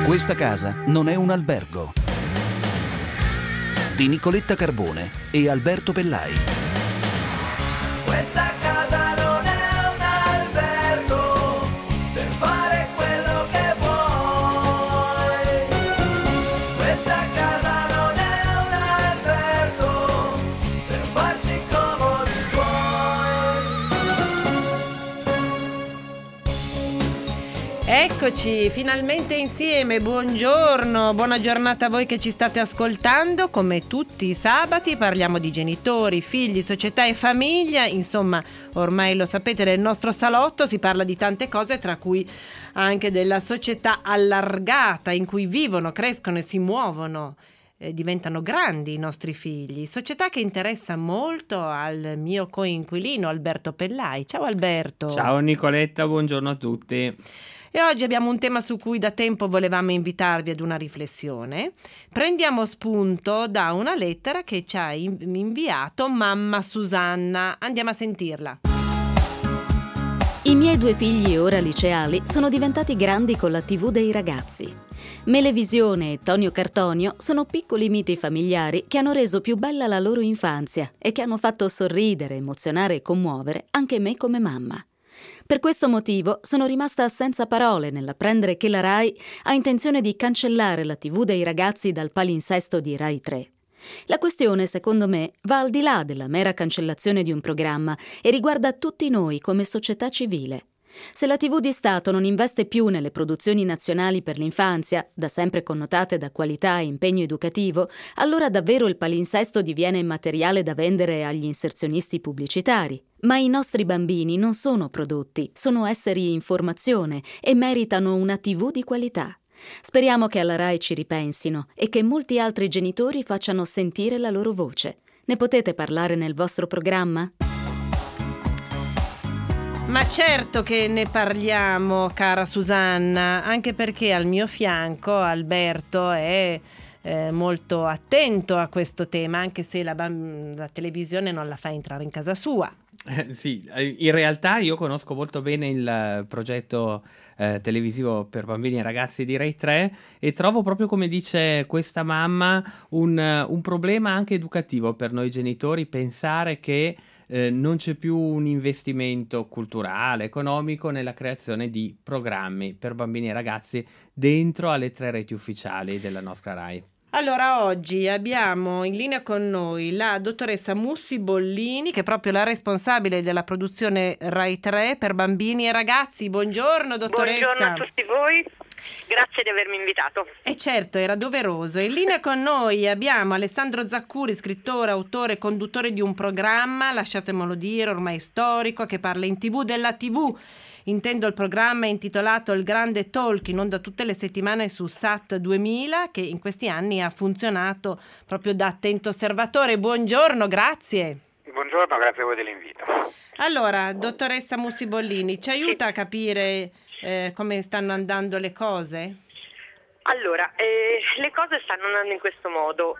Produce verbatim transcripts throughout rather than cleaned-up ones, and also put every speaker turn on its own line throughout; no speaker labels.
Questa casa non è un albergo. Di Nicoletta Carbone e Alberto Pellai.
Questa casa non è un albergo per fare quello che vuoi. Questa casa non è un albergo per farci comodi tuoi.
Eccoci, finalmente insieme, buongiorno, buona giornata a voi che ci state ascoltando. Come tutti i sabati parliamo di genitori, figli, società e famiglia, insomma ormai lo sapete, nel nostro salotto si parla di tante cose, tra cui anche della società allargata in cui vivono, crescono e si muovono, eh, diventano grandi i nostri figli, società che interessa molto al mio coinquilino Alberto Pellai. Ciao Alberto.
Ciao Nicoletta, buongiorno a tutti.
E oggi abbiamo un tema su cui da tempo volevamo invitarvi ad una riflessione. Prendiamo spunto da una lettera che ci ha inviato mamma Susanna. Andiamo a sentirla.
I miei due figli ora liceali sono diventati grandi con la tivù dei ragazzi. Melevisione e Tonio Cartonio sono piccoli miti familiari che hanno reso più bella la loro infanzia e che hanno fatto sorridere, emozionare e commuovere anche me come mamma. Per questo motivo sono rimasta senza parole nell'apprendere che la Rai ha intenzione di cancellare la tivù dei ragazzi dal palinsesto di Rai tre. La questione, secondo me, va al di là della mera cancellazione di un programma e riguarda tutti noi come società civile. Se la tivù di Stato non investe più nelle produzioni nazionali per l'infanzia, da sempre connotate da qualità e impegno educativo, allora davvero il palinsesto diviene materiale da vendere agli inserzionisti pubblicitari. Ma i nostri bambini non sono prodotti, sono esseri in formazione e meritano una tivù di qualità. Speriamo che alla Rai ci ripensino e che molti altri genitori facciano sentire la loro voce. Ne potete parlare nel vostro programma?
Ma certo che ne parliamo, cara Susanna, anche perché al mio fianco Alberto è eh, molto attento a questo tema, anche se la, bam- la televisione non la fa entrare in casa sua.
Eh, sì, in realtà io conosco molto bene il progetto eh, televisivo per bambini e ragazzi di Rai tre e trovo proprio, come dice questa mamma, un, un problema anche educativo per noi genitori pensare che eh, non c'è più un investimento culturale, economico nella creazione di programmi per bambini e ragazzi dentro alle tre reti ufficiali della nostra Rai.
Allora, oggi abbiamo in linea con noi la dottoressa Mussi Bollini, che è proprio la responsabile della produzione Rai tre per bambini e ragazzi. Buongiorno, dottoressa.
Buongiorno a tutti voi, grazie di avermi invitato.
E certo, era doveroso. In linea con noi abbiamo Alessandro Zaccuri, scrittore, autore e conduttore di un programma, lasciatemelo dire, ormai storico, che parla in tivù della tivù. Intendo il programma intitolato Il Grande Talk, in onda tutte le settimane su Sat duemila, che in questi anni ha funzionato proprio da attento osservatore. Buongiorno, grazie.
Buongiorno, grazie a voi dell'invito.
Allora, dottoressa Mussi Bollini, ci aiuta a capire eh, come stanno andando le cose?
Allora, eh, le cose stanno andando in questo modo.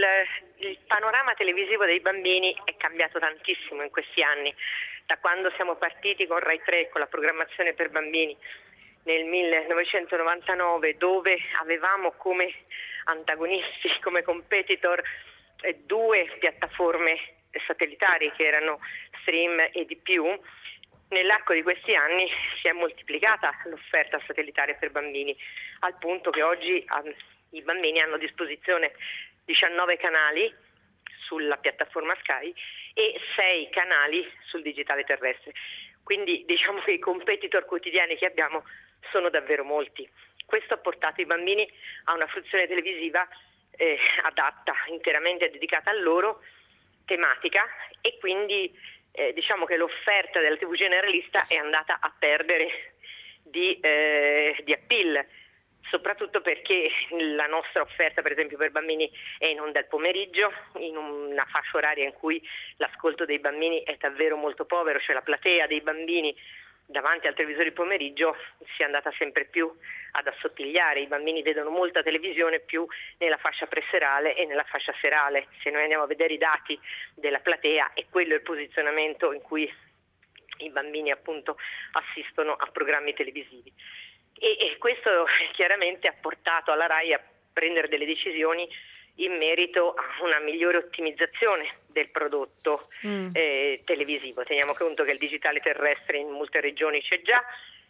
Il, il panorama televisivo dei bambini è cambiato tantissimo in questi anni. Da quando siamo partiti con Rai tre, con la programmazione per bambini nel millenovecentonovantanove, dove avevamo come antagonisti, come competitor, eh, due piattaforme satellitari che erano Stream e di più, nell'arco di questi anni si è moltiplicata l'offerta satellitare per bambini, al punto che oggi eh, i bambini hanno a disposizione diciannove canali sulla piattaforma Sky e sei canali sul digitale terrestre. Quindi diciamo che i competitor quotidiani che abbiamo sono davvero molti. Questo ha portato i bambini a una fruizione televisiva eh, adatta, interamente dedicata a loro, tematica, e quindi eh, diciamo che l'offerta della tivù generalista è andata a perdere di, eh, di appeal, soprattutto perché la nostra offerta, per esempio per bambini, è in onda al pomeriggio, in una fascia oraria in cui l'ascolto dei bambini è davvero molto povero, cioè la platea dei bambini davanti al televisore di pomeriggio si è andata sempre più ad assottigliare. I bambini vedono molta televisione più nella fascia preserale e nella fascia serale. Se noi andiamo a vedere i dati della platea, è quello il posizionamento in cui i bambini appunto assistono a programmi televisivi. E, e questo chiaramente ha portato alla RAI a prendere delle decisioni in merito a una migliore ottimizzazione del prodotto mm. eh, televisivo. Teniamo conto che il digitale terrestre in molte regioni c'è già,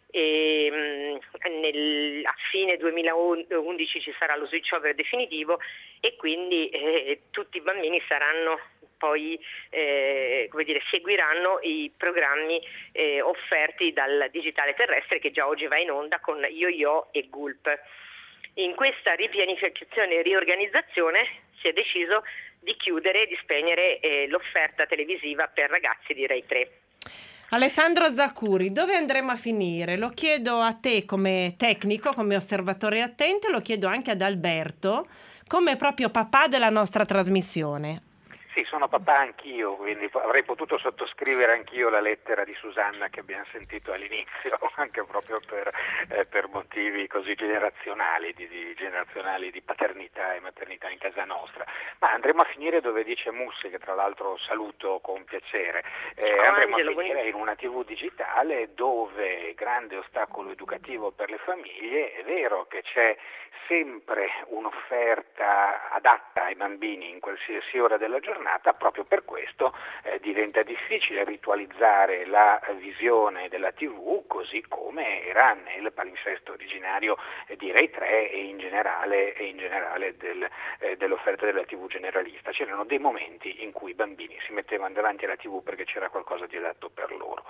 e mh, nel, a fine duemilaundici ci sarà lo switch over definitivo, e quindi eh, tutti i bambini saranno poi eh, come dire, seguiranno i programmi eh, offerti dal digitale terrestre, che già oggi va in onda con Yo-Yo e Gulp. In questa ripianificazione e riorganizzazione si è deciso di chiudere e di spegnere eh, l'offerta televisiva per ragazzi di Rai tre.
Alessandro Zaccuri, dove andremo a finire? Lo chiedo a te come tecnico, come osservatore attento, e lo chiedo anche ad Alberto, come proprio papà della nostra trasmissione.
Sì, sono papà anch'io, quindi avrei potuto sottoscrivere anch'io la lettera di Susanna che abbiamo sentito all'inizio, anche proprio per, eh, per motivi così generazionali di, di, generazionali di paternità e maternità in casa nostra. Ma andremo a finire dove dice Mussi, che tra l'altro saluto con piacere. Eh,
Ciao,
andremo
Angelo,
a finire in una tivù digitale dove grande ostacolo educativo per le famiglie. È vero che c'è sempre un'offerta adatta ai bambini in qualsiasi ora della giornata, proprio per questo eh, diventa difficile ritualizzare la visione della tivù così come era nel palinsesto originario eh, di Rai tre e in generale, e in generale del, eh, dell'offerta della tivù generalista. C'erano dei momenti in cui i bambini si mettevano davanti alla tivù perché c'era qualcosa di adatto per loro.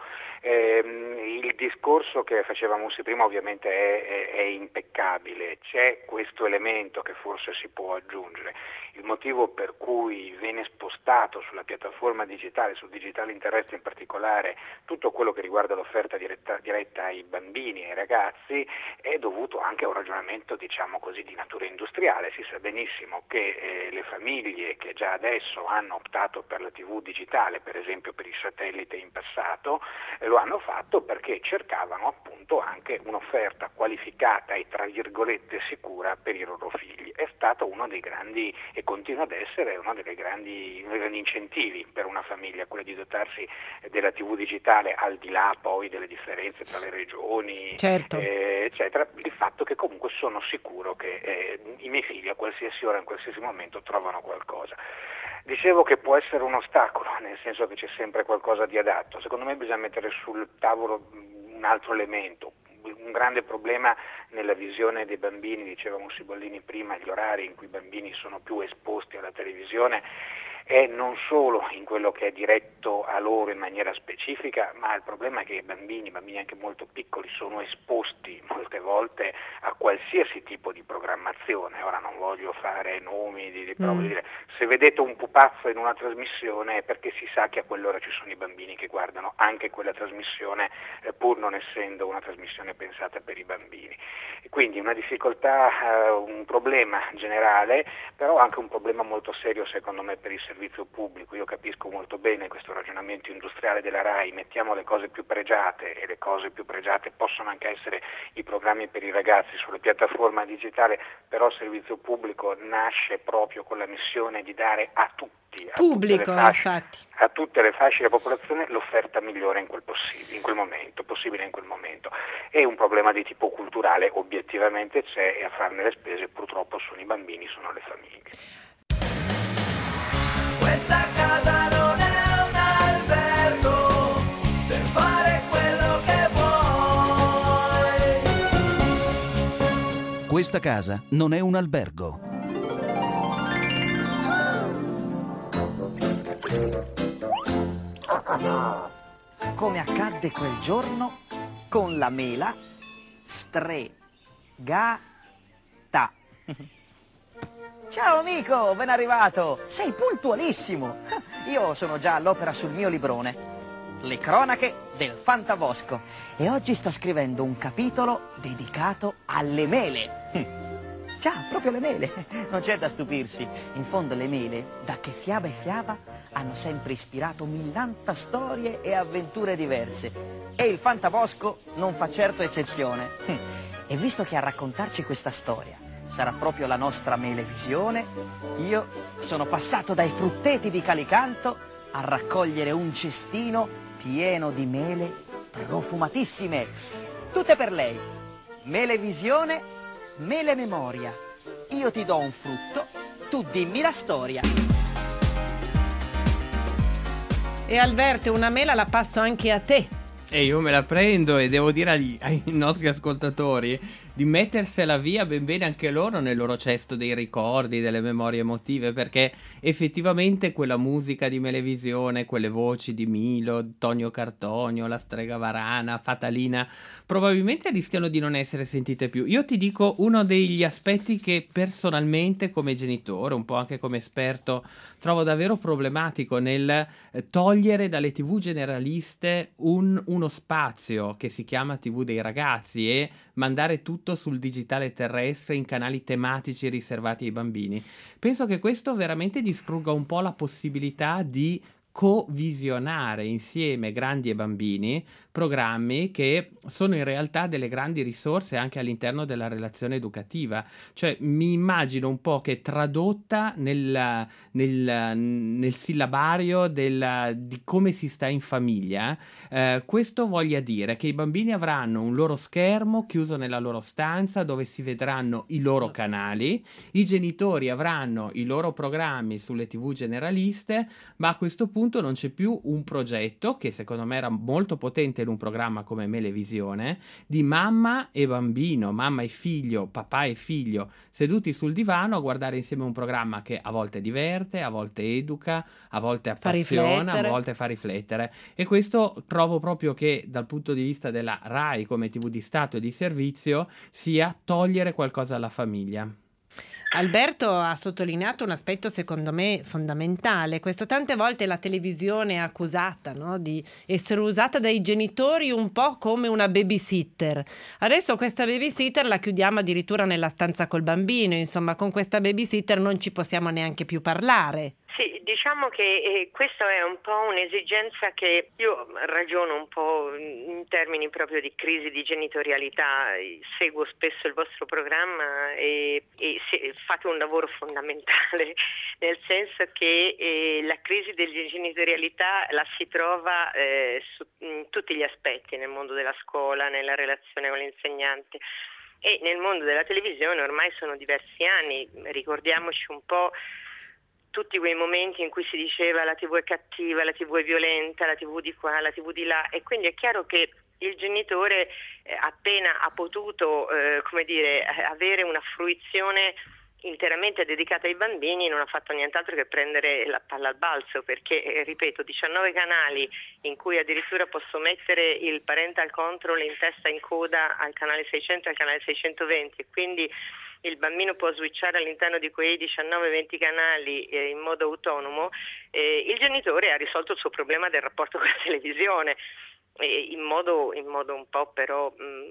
Eh, il discorso che faceva Mussi prima ovviamente è, è, è impeccabile. C'è questo elemento che forse si può aggiungere. Il motivo per cui viene spostato sulla piattaforma digitale, sul digitale in terrestre in particolare, tutto quello che riguarda l'offerta diretta, diretta ai bambini e ai ragazzi, è dovuto anche a un ragionamento, diciamo così, di natura industriale. Si sa benissimo che eh, le famiglie che già adesso hanno optato per la tivù digitale, per esempio per il satellite in passato, eh, lo hanno fatto perché cercavano appunto anche un'offerta qualificata e tra virgolette sicura per i loro figli. È stato uno dei grandi e continua ad essere uno dei grandi, uno dei grandi incentivi per una famiglia, quello di dotarsi della tivù digitale, al di là poi delle differenze tra le regioni,
certo.
eh, eccetera, il fatto che comunque sono sicuro che eh, i miei figli a qualsiasi ora, in qualsiasi momento trovano qualcosa. Dicevo che può essere un ostacolo, nel senso che c'è sempre qualcosa di adatto. Secondo me bisogna mettere sul tavolo un altro elemento. Un grande problema nella visione dei bambini, diceva Mussi Bollini prima, gli orari in cui i bambini sono più esposti alla televisione è non solo in quello che è diretto a loro in maniera specifica, ma il problema è che i bambini, i bambini anche molto piccoli, sono esposti molte volte a qualsiasi tipo di programmazione. Ora non voglio fare nomi, di, di, però
mm.
voglio dire, se vedete un pupazzo in una trasmissione è perché si sa che a quell'ora ci sono i bambini che guardano anche quella trasmissione, eh, pur non essendo una trasmissione pensata per i bambini. E quindi una difficoltà, eh, un problema generale, però anche un problema molto serio secondo me per il servizio pubblico. Io capisco molto bene questo ragionamento industriale della RAI, mettiamo le cose più pregiate, e le cose più pregiate possono anche essere i programmi per i ragazzi sulla piattaforma digitale, però il servizio pubblico nasce proprio con la missione di dare a tutti, a
pubblico,
tutte le fasce,
infatti.
a tutte le fasce della popolazione l'offerta migliore in quel possibile, in quel momento, possibile in quel momento. È un problema di tipo culturale, obiettivamente c'è, e a farne le spese purtroppo sono i bambini, sono le famiglie.
Questa casa non è un albergo per fare quello che vuoi.
Questa casa non è un albergo.
Come accadde quel giorno con la mela stregata. Ciao amico, ben arrivato! Sei puntualissimo! Io sono già all'opera sul mio librone, Le cronache del Fantabosco, e oggi sto scrivendo un capitolo dedicato alle mele. Già, proprio le mele! Non c'è da stupirsi. In fondo le mele, da che fiaba e fiaba, hanno sempre ispirato millanta storie e avventure diverse. E il Fantabosco non fa certo eccezione. E visto che a raccontarci questa storia sarà proprio la nostra melevisione, io sono passato dai frutteti di Calicanto a raccogliere un cestino pieno di mele profumatissime, tutte per lei. Melevisione, mele memoria. Io ti do un frutto, tu dimmi la storia.
E Alberto, una mela la passo anche a te.
E io me la prendo e devo dire agli, ai nostri ascoltatori di mettersela via ben bene anche loro nel loro cesto dei ricordi, delle memorie emotive, perché effettivamente quella musica di Melevisione, quelle voci di Milo, Tonio Cartonio, La Strega Varana, Fatalina, probabilmente rischiano di non essere sentite più. Io ti dico uno degli aspetti che personalmente come genitore, un po' anche come esperto, trovo davvero problematico nel eh, togliere dalle tivù generaliste un, uno spazio che si chiama tivù dei ragazzi e mandare tutto sul digitale terrestre in canali tematici riservati ai bambini. Penso che questo veramente distrugga un po' la possibilità di co-visionare insieme grandi e bambini programmi che sono in realtà delle grandi risorse anche all'interno della relazione educativa. Cioè mi immagino un po' che tradotta nel, nel, nel sillabario del, di come si sta in famiglia, eh, questo voglia dire che i bambini avranno un loro schermo chiuso nella loro stanza dove si vedranno i loro canali, i genitori avranno i loro programmi sulle tivù generaliste, ma a questo punto non c'è più un progetto, che secondo me era molto potente in un programma come Melevisione, di mamma e bambino, mamma e figlio, papà e figlio, seduti sul divano a guardare insieme un programma che a volte diverte, a volte educa, a volte appassiona, a volte fa riflettere. E questo trovo proprio che dal punto di vista della RAI come tivù di Stato e di servizio sia togliere qualcosa alla famiglia.
Alberto ha sottolineato un aspetto secondo me fondamentale. Questo tante volte la televisione è accusata, no, di essere usata dai genitori un po' come una babysitter. Adesso questa babysitter la chiudiamo addirittura nella stanza col bambino, insomma con questa babysitter non ci possiamo neanche più parlare.
Sì, diciamo che eh, questa è un po' un'esigenza che io ragiono un po' in termini proprio di crisi di genitorialità, seguo spesso il vostro programma e, e se, fate un lavoro fondamentale, nel senso che eh, la crisi di genitorialità la si trova eh, su, in tutti gli aspetti, nel mondo della scuola, nella relazione con l'insegnante. E nel mondo della televisione ormai sono diversi anni, ricordiamoci un po' tutti quei momenti in cui si diceva la tivù è cattiva, la tivù è violenta, la tivù di qua, la tivù di là, e quindi è chiaro che il genitore eh, appena ha potuto eh, come dire, avere una fruizione interamente dedicata ai bambini non ha fatto nient'altro che prendere la palla al balzo, perché eh, ripeto, diciannove canali in cui addirittura posso mettere il parental control in testa in coda al canale seicento e al canale seicentoventi, quindi il bambino può switchare all'interno di quei diciannove venti canali eh, in modo autonomo, eh, il genitore ha risolto il suo problema del rapporto con la televisione. In modo, in modo un po' però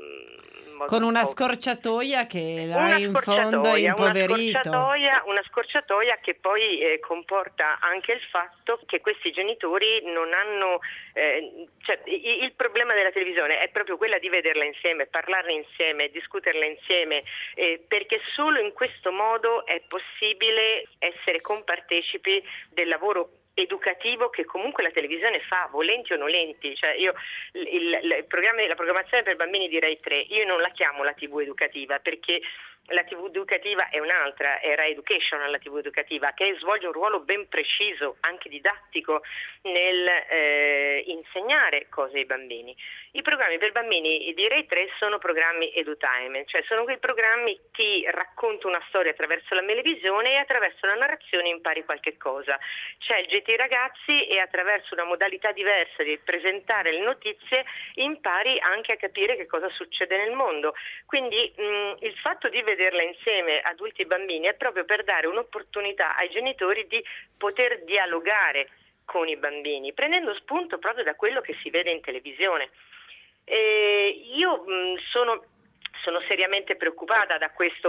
mh, modo
con una
un po'...
scorciatoia che là in fondo è impoverito,
una scorciatoia, una scorciatoia che poi eh, comporta anche il fatto che questi genitori non hanno eh, cioè, il, il problema della televisione è proprio quella di vederla insieme, parlarne insieme, discuterla insieme, eh, perché solo in questo modo è possibile essere compartecipi del lavoro educativo che comunque la televisione fa, volenti o nolenti. Cioè io il, il, il programma, la programmazione per bambini di Rai tre, io non la chiamo la tivù educativa, perché la tivù educativa è un'altra, è Rai Education la tivù educativa, che svolge un ruolo ben preciso, anche didattico, nel eh, insegnare cose ai bambini. I programmi per bambini di Rai tre sono programmi edutainment, cioè sono quei programmi che ti racconto una storia attraverso la melevisione e attraverso la narrazione impari qualche cosa. C'è il G T Ragazzi e attraverso una modalità diversa di presentare le notizie impari anche a capire che cosa succede nel mondo. Quindi mh, il fatto di vederla insieme adulti e bambini è proprio per dare un'opportunità ai genitori di poter dialogare con i bambini, prendendo spunto proprio da quello che si vede in televisione. E io mh, sono, sono seriamente preoccupata da questo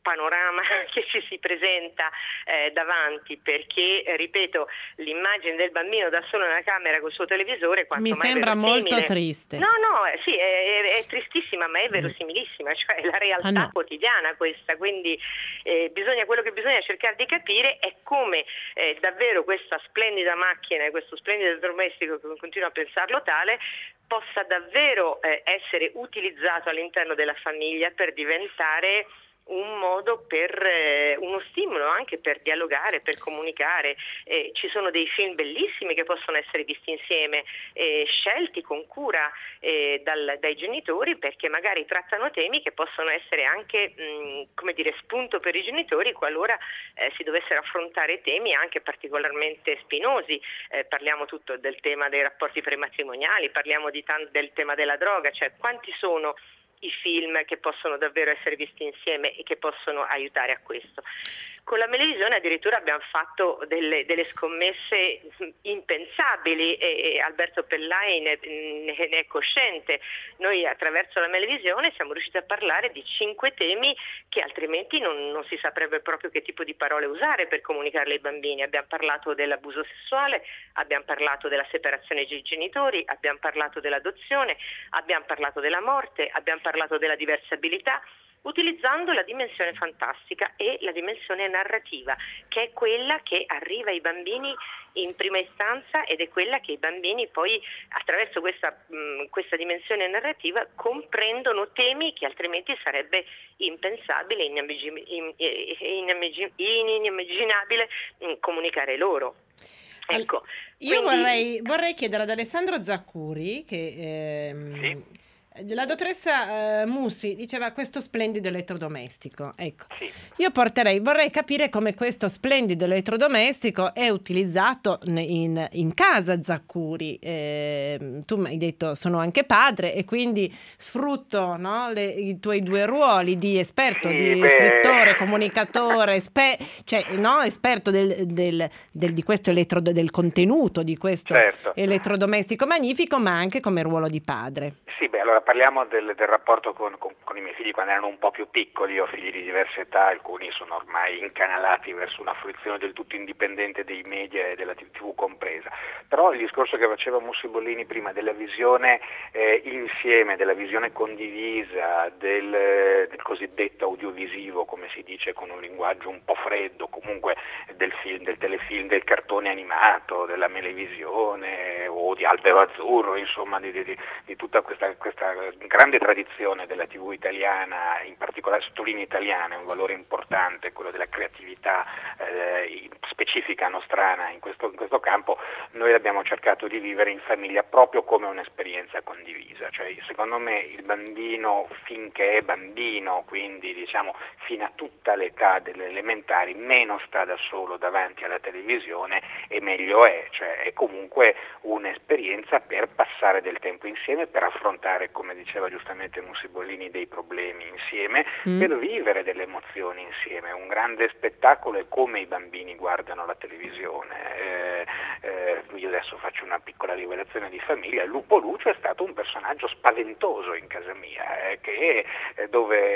panorama che ci si presenta eh, davanti, perché eh, ripeto, l'immagine del bambino da solo nella camera col suo televisore quanto
Mi
mai
sembra
verosimile.
molto triste.
No, no, eh, sì, è, è, è tristissima, ma è verosimilissima, cioè è la realtà
Ah, no.
quotidiana questa, quindi eh, bisogna, quello che bisogna cercare di capire è come eh, davvero questa splendida macchina, questo splendido elettrodomestico, che continuo a pensarlo tale, possa davvero eh, essere utilizzato all'interno della famiglia per diventare un modo per eh, uno stimolo anche per dialogare, per comunicare. Eh, ci sono dei film bellissimi che possono essere visti insieme, eh, scelti con cura eh, dal, dai genitori, perché magari trattano temi che possono essere anche mh, come dire, spunto per i genitori qualora eh, si dovessero affrontare temi anche particolarmente spinosi. Eh, parliamo tutto del tema dei rapporti prematrimoniali, parliamo di tan- del tema della droga, cioè quanti sono i film che possono davvero essere visti insieme e che possono aiutare a questo. Con la Melevisione addirittura abbiamo fatto delle, delle scommesse impensabili e, e Alberto Pellai ne, ne è cosciente. Noi attraverso la Melevisione siamo riusciti a parlare di cinque temi che altrimenti non, non si saprebbe proprio che tipo di parole usare per comunicarle ai bambini. Abbiamo parlato dell'abuso sessuale, abbiamo parlato della separazione dei genitori, abbiamo parlato dell'adozione, abbiamo parlato della morte, abbiamo parlato della diversabilità, utilizzando la dimensione fantastica e la dimensione narrativa, che è quella che arriva ai bambini in prima istanza ed è quella che i bambini poi attraverso questa, mh, questa dimensione narrativa comprendono temi che altrimenti sarebbe impensabile, inimmaginabile mh, comunicare loro. Ecco,
Io
quindi...
vorrei, vorrei chiedere ad Alessandro Zaccuri che ehm,
Sì.
la dottoressa eh, Mussi diceva questo splendido elettrodomestico. Ecco,
Sì.
io porterei, vorrei capire come questo splendido elettrodomestico è utilizzato in, in casa Zaccuri. Eh, tu mi hai detto sono anche padre e quindi sfrutto, no, le, i tuoi due ruoli di esperto,
Sì,
di
beh.
scrittore, comunicatore, esper- cioè, no, esperto del, del, del, di questo elettro, del contenuto di questo
Certo.
elettrodomestico magnifico, ma anche come ruolo di padre.
Sì, beh, allora parliamo del, del rapporto con, con, con i miei figli quando erano un po' più piccoli. Io ho figli di diverse età, alcuni sono ormai incanalati verso una fruizione del tutto indipendente dei media e della tivù compresa. Però il discorso che faceva Mussi Bollini prima della visione eh, insieme, della visione condivisa, del, del cosiddetto audiovisivo, come si dice con un linguaggio un po' freddo, comunque del film, del telefilm, del cartone animato, della Melevisione o di Albero Azzurro, insomma di, di, di tutta questa questa grande tradizione della tivù italiana, in particolare sottolineo italiana, è un valore importante, quello della creatività eh, specifica nostrana in questo, in questo campo. Noi l'abbiamo cercato di vivere in famiglia proprio come un'esperienza condivisa, cioè secondo me il bambino finché è bambino, quindi diciamo fino a tutta l'età delle elementari, meno sta da solo davanti alla televisione e meglio è, cioè è comunque un'esperienza per passare del tempo insieme, per affrontare, come diceva giustamente Mussi Bollini, dei problemi insieme, mm. per vivere delle emozioni insieme. Un grande spettacolo è come i bambini guardano la televisione. Eh, eh, io adesso faccio una piccola rivelazione di famiglia. Lupo Lucio è stato un personaggio spaventoso in casa mia, eh, che eh,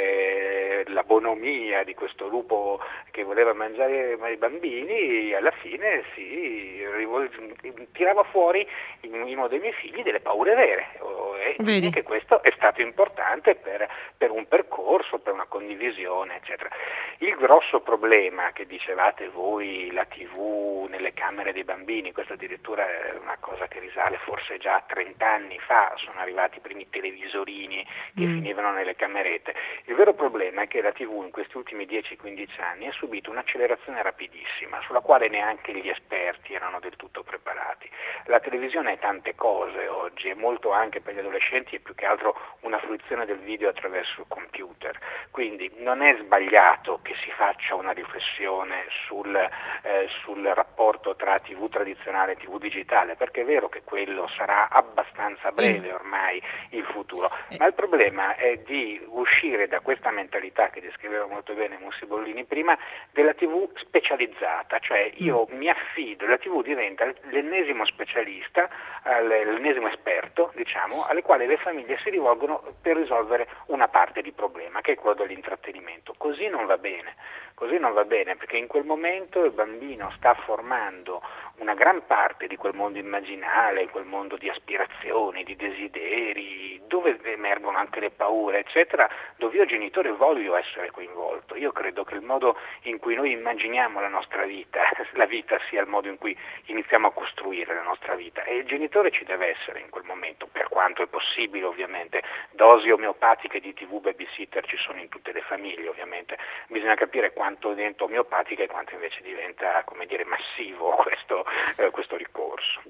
dove la bonomia di questo lupo che voleva mangiare i bambini alla fine si rivolge, tirava fuori in uno dei miei figli delle paure vere. E
Vedi.
Che questo è stato importante per, per un percorso, per una condivisione, eccetera. Il grosso problema che dicevate voi, la tivù nelle camere dei bambini, questo addirittura è una cosa che risale forse già a trent'anni fa, sono arrivati i primi televisorini che mm. finivano nelle camerette. Il vero problema è che la tivù in questi ultimi dieci quindici anni ha subito un'accelerazione rapidissima, sulla quale neanche gli esperti erano del tutto preparati. La televisione è tante cose oggi, è molto anche per gli adolescenti, è più che altro una fruizione del video attraverso il computer, quindi non è sbagliato che si faccia una riflessione sul, eh, sul rapporto tra tivù tradizionale e tivù digitale, perché è vero che quello sarà abbastanza breve ormai il futuro, ma il problema è di uscire da questa mentalità che descriveva molto bene Mussi Bollini prima, della tivù specializzata, cioè io mi affido, la tivù diventa l'ennesimo specialista specialista, all'ennesimo esperto, diciamo, alle quali le famiglie si rivolgono per risolvere una parte di problema, che è quello dell'intrattenimento. Così non va bene, così non va bene, perché in quel momento il bambino sta formando una gran parte di quel mondo immaginale, quel mondo di aspirazioni, di desideri, dove emergono anche le paure, eccetera, dove io genitore voglio essere coinvolto. Io credo che il modo in cui noi immaginiamo la nostra vita, la vita sia il modo in cui iniziamo a costruire la nostra vita, e il genitore ci deve essere in quel momento, per quanto è possibile ovviamente. Dosi omeopatiche di tivù babysitter ci sono in tutte le famiglie ovviamente, bisogna capire quanto diventa omeopatica e quanto invece diventa, come dire, massivo questo, eh, questo ricorso.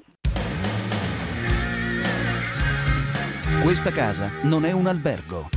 Questa casa non è un albergo.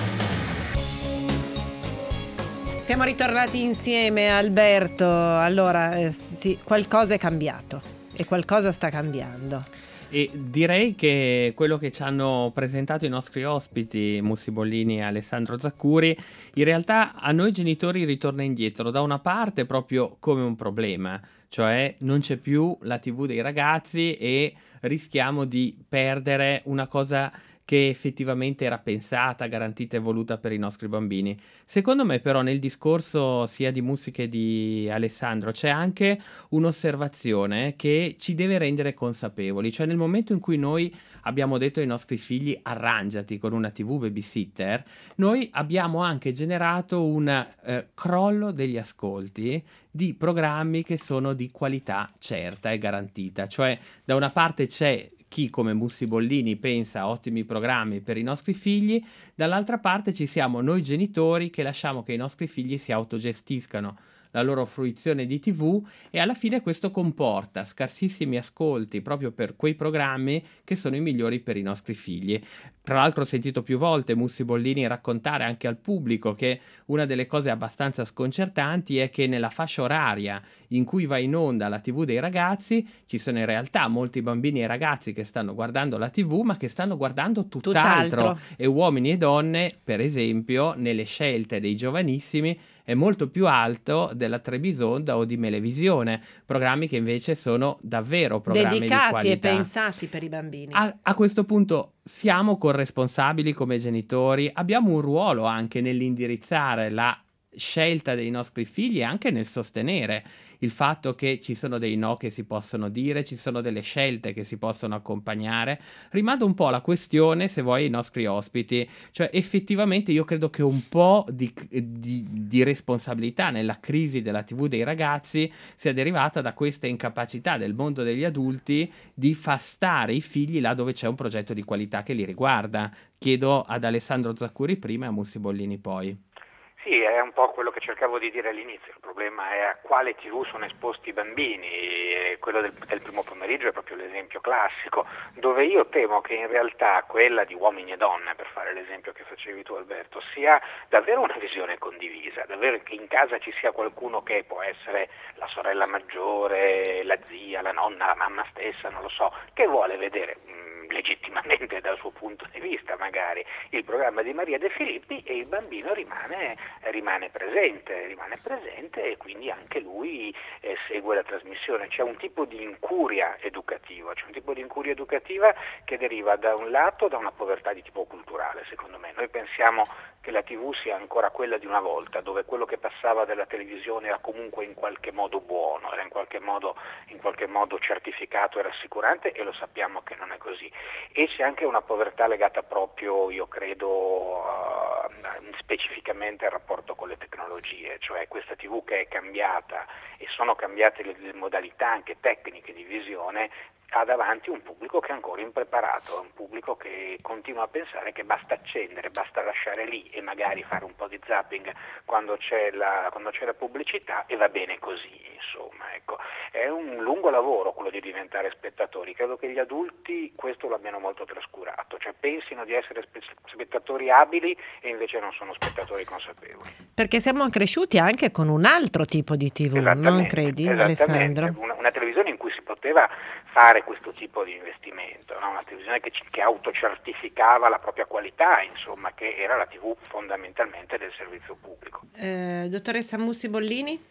Siamo ritornati insieme, Alberto. Allora, eh, sì, qualcosa è cambiato e qualcosa sta cambiando.
E direi che quello che ci hanno presentato i nostri ospiti, Mussi Bollini e Alessandro Zaccuri, in realtà a noi genitori ritorna indietro, da una parte proprio come un problema, cioè non c'è più la tivù dei ragazzi e rischiamo di perdere una cosa che effettivamente era pensata, garantita e voluta per i nostri bambini. Secondo me però nel discorso sia di Mussi che di Alessandro c'è anche un'osservazione che ci deve rendere consapevoli, cioè nel momento in cui noi abbiamo detto ai nostri figli arrangiati con una tivù babysitter, noi abbiamo anche generato un eh, crollo degli ascolti di programmi che sono di qualità certa e garantita, cioè da una parte c'è chi come Mussi Bollini pensa a ottimi programmi per i nostri figli, dall'altra parte ci siamo noi genitori che lasciamo che i nostri figli si autogestiscano la loro fruizione di tivù e alla fine questo comporta scarsissimi ascolti proprio per quei programmi che sono i migliori per i nostri figli. Tra l'altro ho sentito più volte Mussi Bollini raccontare anche al pubblico che una delle cose abbastanza sconcertanti è che nella fascia oraria in cui va in onda la tivù dei ragazzi ci sono in realtà molti bambini e ragazzi che stanno guardando la tivù ma che stanno guardando tutt'altro,
Tutt'altro.
e uomini e donne, per esempio, nelle scelte dei giovanissimi è molto più alto della Trebisonda o di Melevisione, programmi che invece sono davvero programmi
Dedicati
di qualità.
e pensati per i bambini.
A, a questo punto siamo corresponsabili come genitori, abbiamo un ruolo anche nell'indirizzare la scelta dei nostri figli e anche nel sostenere il fatto che ci sono dei no che si possono dire, ci sono delle scelte che si possono accompagnare. Rimando un po' alla questione, se vuoi, ai nostri ospiti, cioè effettivamente io credo che un po' di, di, di responsabilità nella crisi della tivù dei ragazzi sia derivata da questa incapacità del mondo degli adulti di far stare i figli là dove c'è un progetto di qualità che li riguarda. Chiedo ad Alessandro Zaccuri prima e a Mussi Bollini poi.
Sì, è un po' quello che cercavo di dire all'inizio, il problema è a quale tivù sono esposti i bambini, e quello del, del primo pomeriggio è proprio l'esempio classico, dove io temo che in realtà quella di uomini e donne, per fare l'esempio che facevi tu Alberto, sia davvero una visione condivisa, davvero che in casa ci sia qualcuno che può essere la sorella maggiore, la zia, la nonna, la mamma stessa, non lo so, che vuole vedere legittimamente dal suo punto di vista magari il programma di Maria De Filippi, e il bambino rimane, rimane presente, rimane presente e quindi anche lui eh, segue la trasmissione. C'è un tipo di incuria educativa, c'è un tipo di incuria educativa che deriva da un lato da una povertà di tipo culturale, secondo me. Noi pensiamo che la tivù sia ancora quella di una volta, dove quello che passava dalla televisione era comunque in qualche modo buono, era in qualche modo, in qualche modo certificato e rassicurante, e lo sappiamo che non è così. E c'è anche una povertà legata proprio, io credo, uh, specificamente al rapporto con le tecnologie, cioè questa tivù che è cambiata e sono cambiate le, le modalità anche tecniche di visione, ha davanti un pubblico che è ancora impreparato, un pubblico che continua a pensare che basta accendere, basta lasciare lì e magari fare un po' di zapping quando c'è la, quando c'è la pubblicità e va bene così, insomma, ecco. È un lungo lavoro quello di diventare spettatori, credo che gli adulti questo l'abbiano molto trascurato, cioè pensino di essere spe- spettatori abili e invece non sono spettatori consapevoli.
Perché siamo cresciuti anche con un altro tipo di tivù, non credi,
esattamente.
Alessandro?
Una, una televisione in cui si poteva fare questo tipo di investimento, no? Una televisione che, che autocertificava la propria qualità, insomma, che era la tivù fondamentalmente del servizio pubblico.
Eh, dottoressa Mussi Bollini?
Non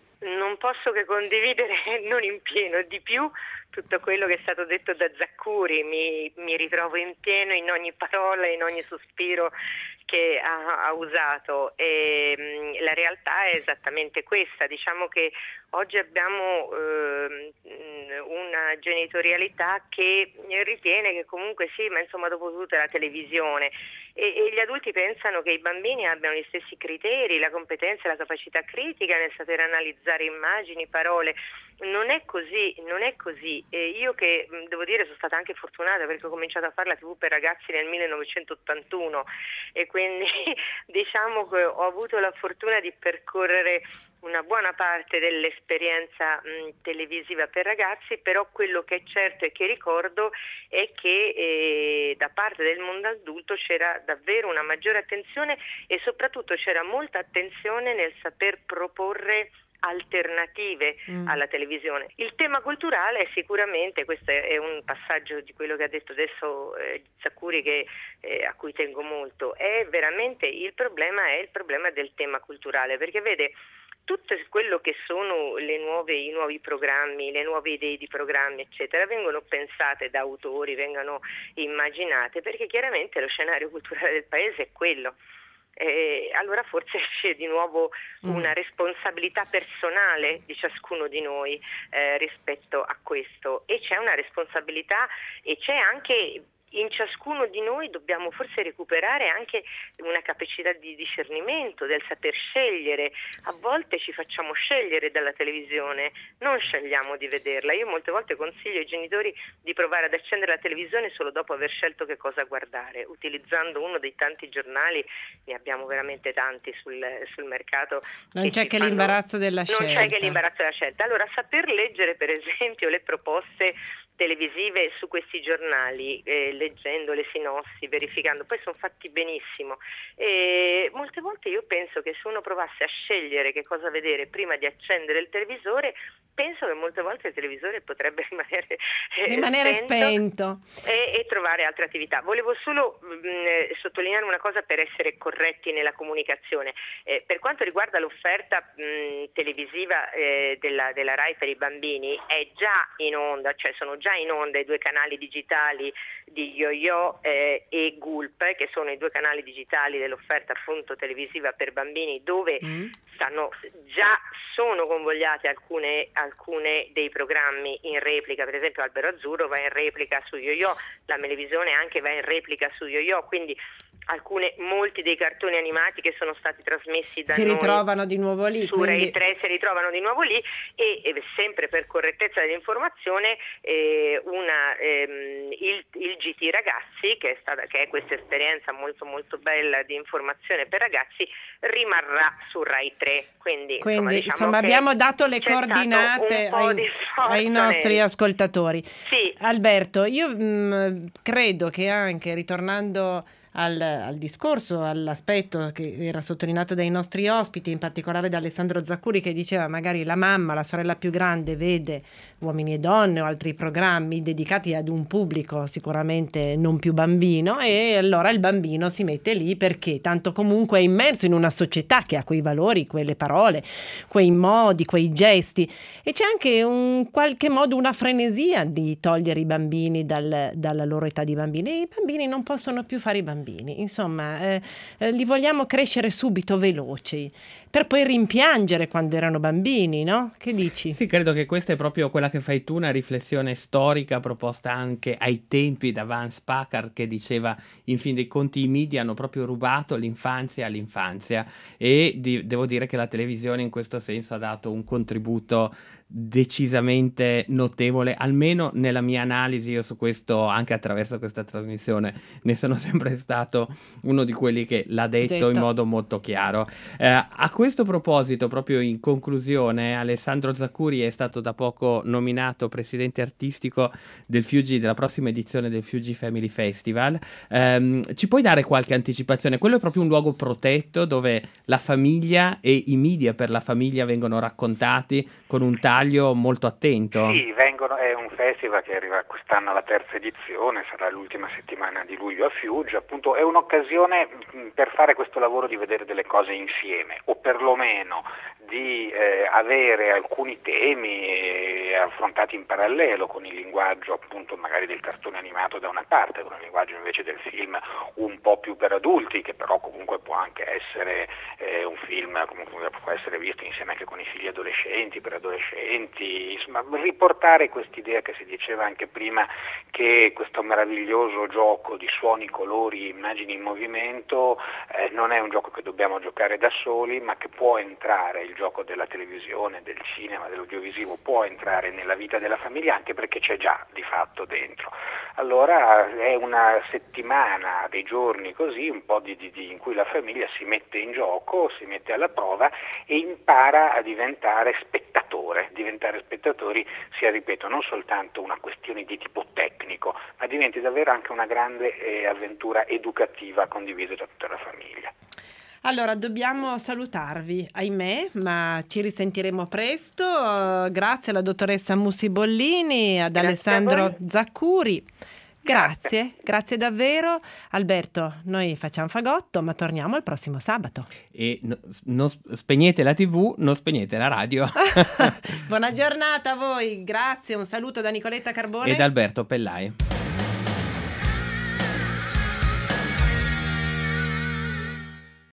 non posso che condividere, non in pieno, di più tutto quello che è stato detto da Zaccuri. Mi, mi ritrovo in pieno in ogni parola, in ogni sospiro che ha, ha usato, e mh, la realtà è esattamente questa. Diciamo che oggi abbiamo eh, una genitorialità che ritiene che comunque sì, ma insomma dopo tutto è la televisione, e, e gli adulti pensano che i bambini abbiano gli stessi criteri, la competenza e la capacità critica nel saper analizzare immagini, parole. Non è così, non è così. E io che mh, devo dire sono stata anche fortunata, perché ho cominciato a fare la tivù per ragazzi nel millenovecentottantuno, e quindi diciamo che ho avuto la fortuna di percorrere una buona parte dell'esperienza mh, televisiva per ragazzi. Però quello che è certo e che ricordo è che eh, da parte del mondo adulto c'era davvero una maggiore attenzione, e soprattutto c'era molta attenzione nel saper proporre alternative mm. alla televisione. Il tema culturale sicuramente, questo è un passaggio di quello che ha detto adesso eh, Zaccuri, che, eh, a cui tengo molto, è veramente il problema, è il problema del tema culturale, perché vede, tutto quello che sono le nuove, i nuovi programmi, le nuove idee di programmi, eccetera, vengono pensate da autori, vengono immaginate, perché chiaramente lo scenario culturale del paese è quello. Eh, allora forse c'è di nuovo una responsabilità personale di ciascuno di noi eh, rispetto a questo, e c'è una responsabilità, e c'è anche in ciascuno di noi, dobbiamo forse recuperare anche una capacità di discernimento, del saper scegliere. A volte ci facciamo scegliere dalla televisione, non scegliamo di vederla. Io molte volte consiglio ai genitori di provare ad accendere la televisione solo dopo aver scelto che cosa guardare, utilizzando uno dei tanti giornali, ne abbiamo veramente tanti sul, sul mercato.
Non c'è che
fanno...
l'imbarazzo della
non
scelta.
Non c'è che l'imbarazzo della scelta. Allora, saper leggere per esempio le proposte televisive su questi giornali, eh, leggendo le sinossi, verificando, poi sono fatti benissimo, e molte volte io penso che se uno provasse a scegliere che cosa vedere prima di accendere il televisore, penso che molte volte il televisore potrebbe rimanere, eh,
rimanere spento,
spento e, e trovare altre attività. Volevo solo mh, sottolineare una cosa per essere corretti nella comunicazione. Eh, per quanto riguarda l'offerta mh, televisiva eh, della, della Rai per i bambini, è già in onda, cioè sono già in onda i due canali digitali di Yo-Yo eh, e Gulp, che sono i due canali digitali dell'offerta appunto televisiva per bambini, dove mm. stanno già sono convogliate alcune, alcune dei programmi in replica. Per esempio Albero Azzurro va in replica su Yo-Yo, la Melevisione anche va in replica su Yo-Yo, quindi alcune, molti dei cartoni animati che sono stati trasmessi da
si
noi
ritrovano di nuovo lì
su
quindi...
Rai tre si ritrovano di nuovo lì, e, e sempre per correttezza dell'informazione eh, una, ehm, il, il G T Ragazzi, che è, stata, che è questa esperienza molto molto bella di informazione per ragazzi, rimarrà su Rai tre, quindi,
quindi
insomma, diciamo
insomma abbiamo dato le
c'è
coordinate ai, ai nostri
nel...
ascoltatori.
Sì.
Alberto, io mh, credo che anche ritornando Al, al discorso, all'aspetto che era sottolineato dai nostri ospiti, in particolare da Alessandro Zaccuri, che diceva magari la mamma, la sorella più grande vede Uomini e Donne o altri programmi dedicati ad un pubblico sicuramente non più bambino, e allora il bambino si mette lì perché tanto comunque è immerso in una società che ha quei valori, quelle parole, quei modi, quei gesti, e c'è anche in qualche modo una frenesia di togliere i bambini dal, dalla loro età di bambini, e i bambini non possono più fare i bambini. Insomma, eh, eh, li vogliamo crescere subito veloci per poi rimpiangere quando erano bambini, no? Che dici?
Sì, credo che questa è proprio quella che fai tu, una riflessione storica proposta anche ai tempi da Vance Packard, che diceva in fin dei conti i media hanno proprio rubato l'infanzia all'infanzia, e di, devo dire che la televisione in questo senso ha dato un contributo decisamente notevole, almeno nella mia analisi. Io su questo, anche attraverso questa trasmissione, ne sono sempre stato uno di quelli che l'ha detto, detto. in modo molto chiaro. Eh, a questo proposito, proprio in conclusione, Alessandro Zaccuri è stato da poco nominato presidente artistico del Fiuggi, della prossima edizione del Fiuggi Family Festival. Eh, ci puoi dare qualche anticipazione? Quello è proprio un luogo protetto dove la famiglia e i media per la famiglia vengono raccontati con un taglio molto attento.
Sì, vengono, è un festival che arriva quest'anno alla terza edizione, sarà l'ultima settimana di luglio a Fiuggi, appunto appunto è un'occasione mh, per fare questo lavoro di vedere delle cose insieme, o perlomeno di eh, avere alcuni temi eh, affrontati in parallelo, con il linguaggio appunto magari del cartone animato da una parte, con il linguaggio invece del film un po' più per adulti, che però comunque può anche essere eh, un film, comunque può essere visto insieme anche con i figli adolescenti, per adolescenti, insomma riportare quest'idea che si diceva anche prima, che questo meraviglioso gioco di suoni, colori, immagini in movimento eh, non è un gioco che dobbiamo giocare da soli, ma che può entrare, il gioco della televisione, del cinema, dell'audiovisivo può entrare nella vita della famiglia, anche perché c'è già di fatto dentro. Allora è una settimana, dei giorni così, un po' di, di, di, in cui la famiglia si mette in gioco, si mette alla prova e impara a diventare spettatore. Diventare spettatori sia, ripeto, non soltanto una questione di tipo tecnico, ma diventi davvero anche una grande eh, avventura educativa condivisa da tutta la famiglia.
Allora, dobbiamo salutarvi, ahimè, ma ci risentiremo presto. Uh, grazie alla dottoressa Mussi Bollini, ad
Grazie
Alessandro Zaccuri. Grazie, grazie, grazie davvero. Alberto, noi facciamo fagotto, ma torniamo il prossimo sabato.
E no, non spegnete la tivù, non spegnete la radio.
Buona giornata a voi, grazie, un saluto da Nicoletta Carbone
e da Alberto Pellai.